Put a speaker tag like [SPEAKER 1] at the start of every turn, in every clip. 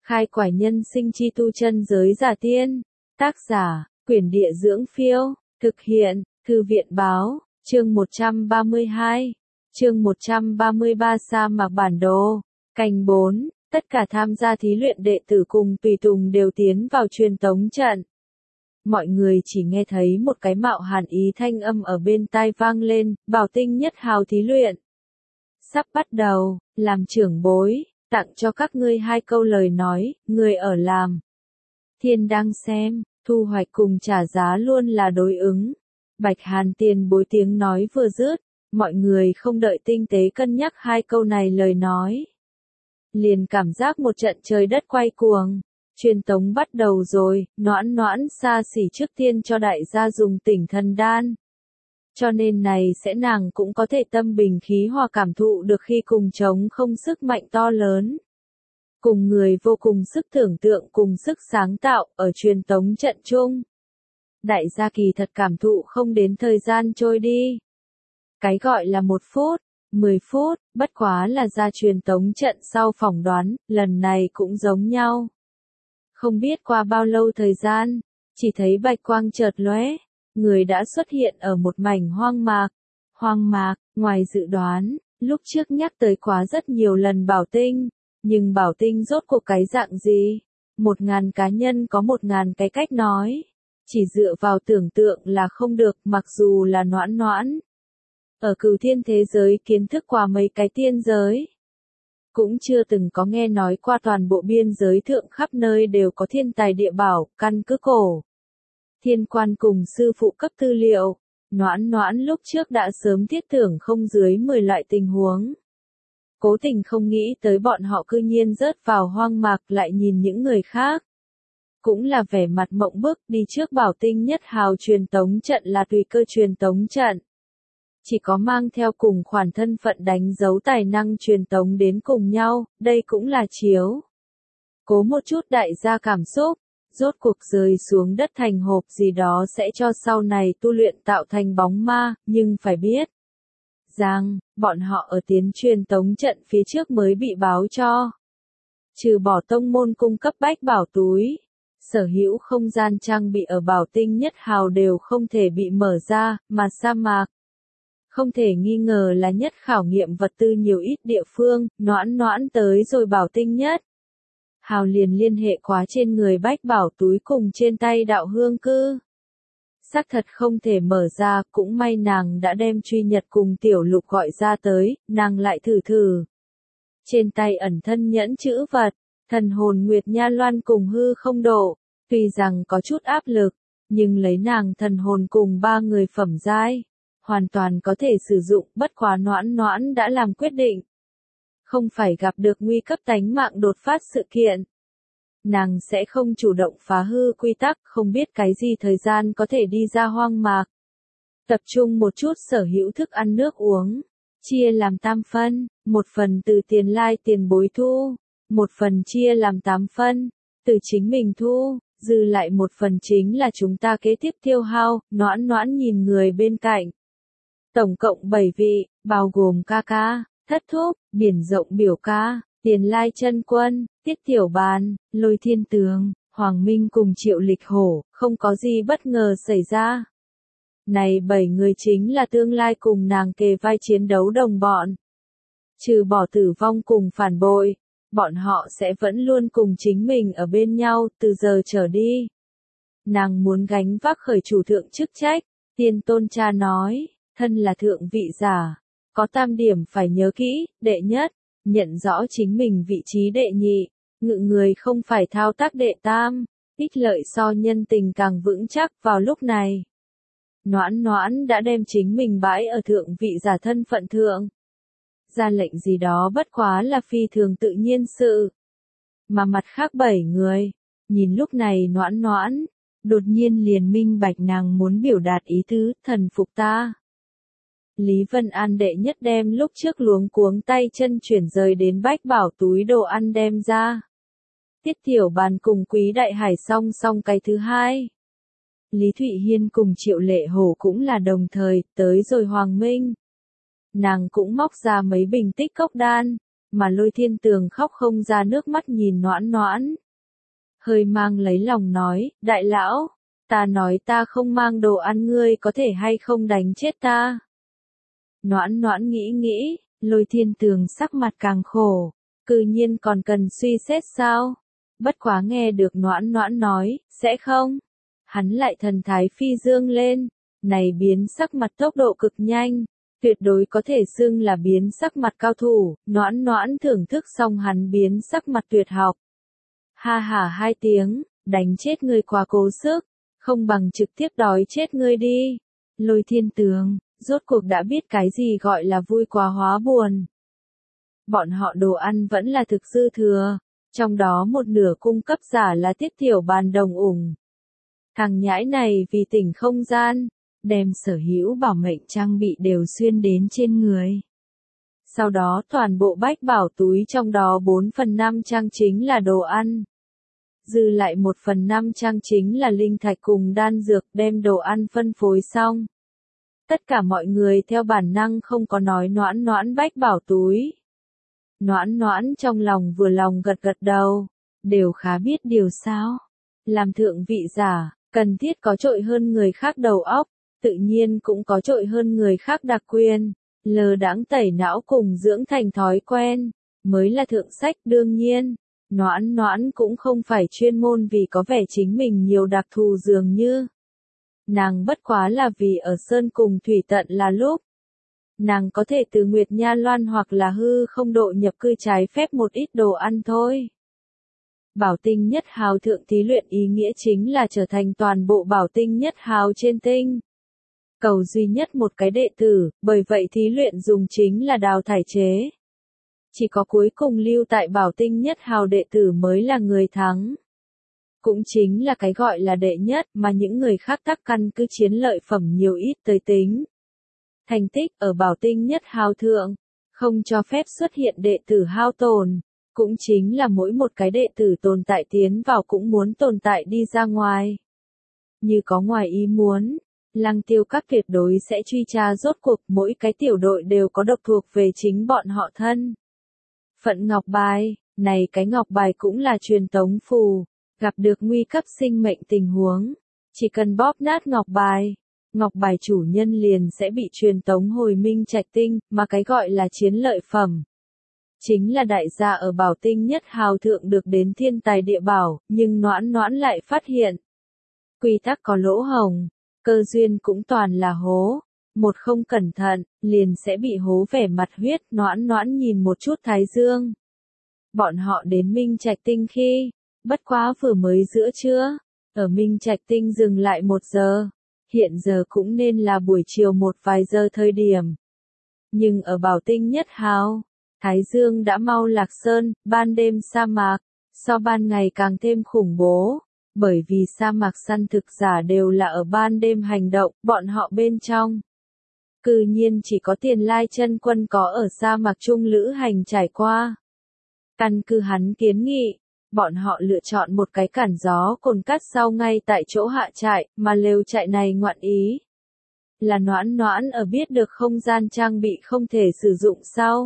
[SPEAKER 1] Khai quải nhân sinh chi tu chân giới giả tiên. Tác giả, Quyển Địa Dưỡng Phiêu. Thực hiện, Thư viện Báo. Chương 132. Chương 133 Sa mạc bản đồ. Canh 4. Tất cả tham gia thí luyện đệ tử cùng tùy tùng đều tiến vào truyền tống trận. Mọi người chỉ nghe thấy một cái mạo hàn ý thanh âm ở bên tai vang lên, Bảo Tinh Nhất Hào thí luyện. Sắp bắt đầu, làm trưởng bối, tặng cho các ngươi 2 câu lời nói, người ở làm. Thiên đang xem, thu hoạch cùng trả giá luôn là đối ứng. Bạch Hàn tiền bối tiếng nói vừa dứt, mọi người không đợi tinh tế cân nhắc 2 câu này lời nói. Liền cảm giác một trận trời đất quay cuồng. Truyền tống bắt đầu rồi, Noãn Noãn xa xỉ trước tiên cho đại gia dùng tỉnh thần đan. Cho nên này sẽ nàng cũng có thể tâm bình khí hòa cảm thụ được khi cùng chống không sức mạnh to lớn. Cùng người vô cùng sức tưởng tượng cùng sức sáng tạo ở truyền tống trận chung. Đại gia kỳ thật cảm thụ không đến thời gian trôi đi. Cái gọi là 1 phút, 10 phút, bất quá là ra truyền tống trận sau phỏng đoán, lần này cũng giống nhau. Không biết qua bao lâu thời gian, chỉ thấy bạch quang chợt lóe, người đã xuất hiện ở một mảnh hoang mạc. Hoang mạc, ngoài dự đoán, lúc trước nhắc tới quá rất nhiều lần Bảo Tinh, nhưng Bảo Tinh rốt cuộc cái dạng gì? 1000 cá nhân có 1000 cái cách nói, chỉ dựa vào tưởng tượng là không được, mặc dù là Noãn Noãn. Ở Cửu Thiên thế giới kiến thức qua mấy cái tiên giới. Cũng chưa từng có nghe nói qua toàn bộ biên giới thượng khắp nơi đều có thiên tài địa bảo, căn cứ cổ. Thiên quan cùng sư phụ cấp tư liệu, Noãn Noãn lúc trước đã sớm thiết tưởng không dưới 10 loại tình huống. Cố tình không nghĩ tới bọn họ cư nhiên rớt vào hoang mạc lại nhìn những người khác. Cũng là vẻ mặt mộng bức đi trước Bảo Tinh Nhất Hào truyền tống trận là tùy cơ truyền tống trận. Chỉ có mang theo cùng khoản thân phận đánh dấu tài năng truyền tống đến cùng nhau, đây cũng là chiếu. Cố một chút đại gia cảm xúc, rốt cuộc rơi xuống đất thành hộp gì đó sẽ cho sau này tu luyện tạo thành bóng ma, nhưng phải biết rằng, bọn họ ở tiến truyền tống trận phía trước mới bị báo cho. Trừ bỏ tông môn cung cấp bách bảo túi, sở hữu không gian trang bị ở Bảo Tinh Nhất Hào đều không thể bị mở ra, mà sa mạc. Không thể nghi ngờ là nhất khảo nghiệm vật tư nhiều ít địa phương, Noãn Noãn tới rồi Bảo Tinh Nhất Hào liền liên hệ quá trên người bách bảo túi cùng trên tay đạo hương cư. Xác thật không thể mở ra, cũng may nàng đã đem Truy Nhật cùng Tiểu Lục gọi ra tới, nàng lại thử thử. Trên tay ẩn thân nhẫn chữ vật, thần hồn Nguyệt Nha Loan cùng hư không độ, tuy rằng có chút áp lực, nhưng lấy nàng thần hồn cùng 3 người phẩm giai, hoàn toàn có thể sử dụng, bất quá Noãn Noãn đã làm quyết định. Không phải gặp được nguy cấp tánh mạng đột phát sự kiện. Nàng sẽ không chủ động phá hư quy tắc, không biết cái gì thời gian có thể đi ra hoang mạc. Tập trung một chút sở hữu thức ăn nước uống, chia làm 8 phân, 1 phần từ tiền lai tiền bối thu, 1 phần chia làm 8 phân, từ chính mình thu, dư lại 1 phần chính là chúng ta kế tiếp tiêu hao. Noãn Noãn nhìn người bên cạnh. Tổng cộng 7 vị, bao gồm ca ca, thất thúc, biển rộng biểu ca, tiền lai chân quân, tiết tiểu bàn, lôi thiên tường, Hoàng Minh cùng Triệu Lịch Hổ, không có gì bất ngờ xảy ra. Này 7 người chính là tương lai cùng nàng kề vai chiến đấu đồng bọn. Trừ bỏ tử vong cùng phản bội, bọn họ sẽ vẫn luôn cùng chính mình ở bên nhau, từ giờ trở đi. Nàng muốn gánh vác khởi chủ thượng chức trách, Tiên Tôn cha nói, thân là thượng vị giả, có 8 điểm phải nhớ kỹ, đệ nhất, nhận rõ chính mình vị trí đệ nhị, ngự người không phải thao tác đệ tam, ích lợi so nhân tình càng vững chắc. Vào lúc này, Noãn Noãn đã đem chính mình bãi ở thượng vị giả thân phận thượng. Ra lệnh gì đó bất quá là phi thường tự nhiên sự. Mà mặt khác 7 người, nhìn lúc này Noãn Noãn, đột nhiên liền minh bạch nàng muốn biểu đạt ý tứ, thần phục ta. Lý Vân An đệ nhất đem lúc trước luống cuống tay chân chuyển rời đến bách bảo túi đồ ăn đem ra. Tiết Tiểu Bàn cùng Quý Đại Hải song song cái thứ hai. Lý Thụy Hiên cùng Triệu Lệ Hổ cũng là đồng thời, tới rồi Hoàng Minh. Nàng cũng móc ra mấy bình tích cốc đan, mà Lôi Thiên Tường khóc không ra nước mắt nhìn Noãn Noãn. Hơi mang lấy lòng nói, đại lão, ta nói ta không mang đồ ăn ngươi có thể hay không đánh chết ta. Noãn Noãn nghĩ nghĩ, Lôi Thiên Tường sắc mặt càng khổ, cư nhiên còn cần suy xét sao? Bất quá nghe được Noãn Noãn nói, sẽ không. Hắn lại thần thái phi dương lên, này biến sắc mặt tốc độ cực nhanh, tuyệt đối có thể xưng là biến sắc mặt cao thủ. Noãn Noãn thưởng thức xong hắn biến sắc mặt tuyệt học. Ha ha hai tiếng, đánh chết ngươi quá cố sức, không bằng trực tiếp đói chết ngươi đi. Lôi Thiên Tường, rốt cuộc đã biết cái gì gọi là vui quá hóa buồn. Bọn họ đồ ăn vẫn là thực dư thừa, trong đó một nửa cung cấp giả là Tiết Tiểu Bàn đồng ủng. Thằng nhãi này vì tỉnh không gian, đem sở hữu bảo mệnh trang bị đều xuyên đến trên người. Sau đó toàn bộ bách bảo túi trong đó 4/5 trang chính là đồ ăn. Dư lại 1/5 trang chính là linh thạch cùng đan dược, đem đồ ăn phân phối xong. Tất cả mọi người theo bản năng không có nói Noãn Noãn bách bảo túi. Noãn Noãn trong lòng vừa lòng gật gật đầu, đều khá biết điều sao. Làm thượng vị giả, cần thiết có trội hơn người khác đầu óc, tự nhiên cũng có trội hơn người khác đặc quyền, lờ đãng tẩy não cùng dưỡng thành thói quen, mới là thượng sách. Đương nhiên, Noãn Noãn cũng không phải chuyên môn vì có vẻ chính mình nhiều đặc thù dường như. Nàng bất quá là vì ở Sơn cùng Thủy Tận là lúc. Nàng có thể từ Nguyệt Nha Loan hoặc là hư không độ nhập cư trái phép một ít đồ ăn thôi. Bảo tinh nhất hào thượng thí luyện ý nghĩa chính là trở thành toàn bộ bảo tinh nhất hào trên tinh. Cầu duy nhất một cái đệ tử, bởi vậy thí luyện dùng chính là đào thải chế. Chỉ có cuối cùng lưu tại bảo tinh nhất hào đệ tử mới là người thắng. Cũng chính là cái gọi là đệ nhất mà những người khác tắc căn cứ chiến lợi phẩm nhiều ít tới tính. Thành tích ở bảo tinh nhất hào thượng, không cho phép xuất hiện đệ tử hao tồn, cũng chính là mỗi một cái đệ tử tồn tại tiến vào cũng muốn tồn tại đi ra ngoài. Như có ngoài ý muốn, Lăng Tiêu Các tuyệt đối sẽ truy tra rốt cuộc mỗi cái tiểu đội đều có độc thuộc về chính bọn họ thân. Phận ngọc bài, này cái ngọc bài cũng là truyền tống phù, gặp được nguy cấp sinh mệnh tình huống, chỉ cần bóp nát ngọc bài chủ nhân liền sẽ bị truyền tống hồi Minh Trạch Tinh, mà cái gọi là chiến lợi phẩm. Chính là đại gia ở bảo tinh nhất hào thượng được đến thiên tài địa bảo, nhưng Noãn Noãn lại phát hiện. Quy tắc có lỗ hổng, cơ duyên cũng toàn là hố, một không cẩn thận, liền sẽ bị hố vẻ mặt huyết. Noãn Noãn nhìn một chút Thái Dương. Bọn họ đến Minh Trạch Tinh khi, bất quá vừa mới giữa trưa, ở Minh Trạch Tinh dừng lại 1 giờ, hiện giờ cũng nên là buổi chiều một vài giờ thời điểm. Nhưng ở bảo tinh nhất hào, Thái Dương đã mau lạc sơn, ban đêm sa mạc, so ban ngày càng thêm khủng bố, bởi vì sa mạc săn thực giả đều là ở ban đêm hành động, bọn họ bên trong. Cư nhiên chỉ có Tiền Lai Chân Quân có ở sa mạc trung lữ hành trải qua. Căn cứ hắn kiến nghị, bọn họ lựa chọn một cái cản gió cồn cát sau ngay tại chỗ hạ trại, mà lều trại này ngoạn ý. Là Noãn Noãn ở biết được không gian trang bị không thể sử dụng sau.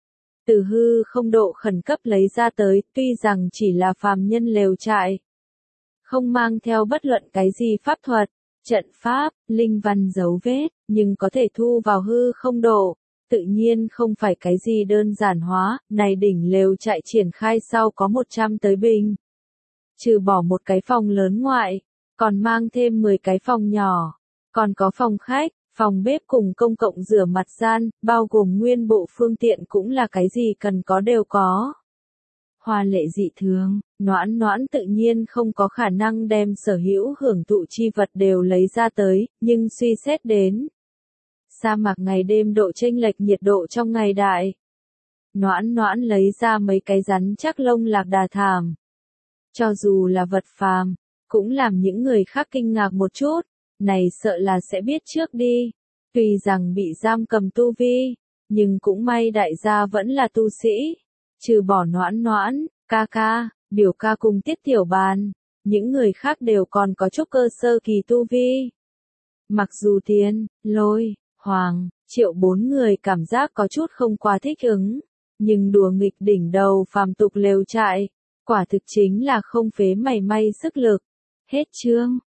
[SPEAKER 1] Từ hư không độ khẩn cấp lấy ra tới, tuy rằng chỉ là phàm nhân lều trại. Không mang theo bất luận cái gì pháp thuật, trận pháp, linh văn dấu vết, nhưng có thể thu vào hư không độ. Tự nhiên không phải cái gì đơn giản hóa, này đỉnh lều trại triển khai sau có 100 tới bình. Trừ bỏ một cái phòng lớn ngoại, còn mang thêm 10 cái phòng nhỏ, còn có phòng khách, phòng bếp cùng công cộng rửa mặt gian, bao gồm nguyên bộ phương tiện cũng là cái gì cần có đều có. Hoa lệ dị thường, Noãn Noãn tự nhiên không có khả năng đem sở hữu hưởng thụ chi vật đều lấy ra tới, nhưng suy xét đến. Sa mạc ngày đêm độ chênh lệch nhiệt độ trong ngày đại. Noãn Noãn lấy ra mấy cái rắn chắc lông lạc đà thảm. Cho dù là vật phàm, cũng làm những người khác kinh ngạc một chút, này sợ là sẽ biết trước đi. Tuy rằng bị giam cầm tu vi, nhưng cũng may đại gia vẫn là tu sĩ. Trừ bỏ Noãn Noãn, ca ca, biểu ca cùng Tiết Tiểu Bàn, những người khác đều còn có chút cơ sơ kỳ tu vi. Mặc dù Tiên, Lôi, Hoàng, Triệu 4 người cảm giác có chút không quá thích ứng, Nhưng đùa nghịch đỉnh đầu phàm tục lều trại, quả thực chính là không phế mảy may sức lực. Hết chương.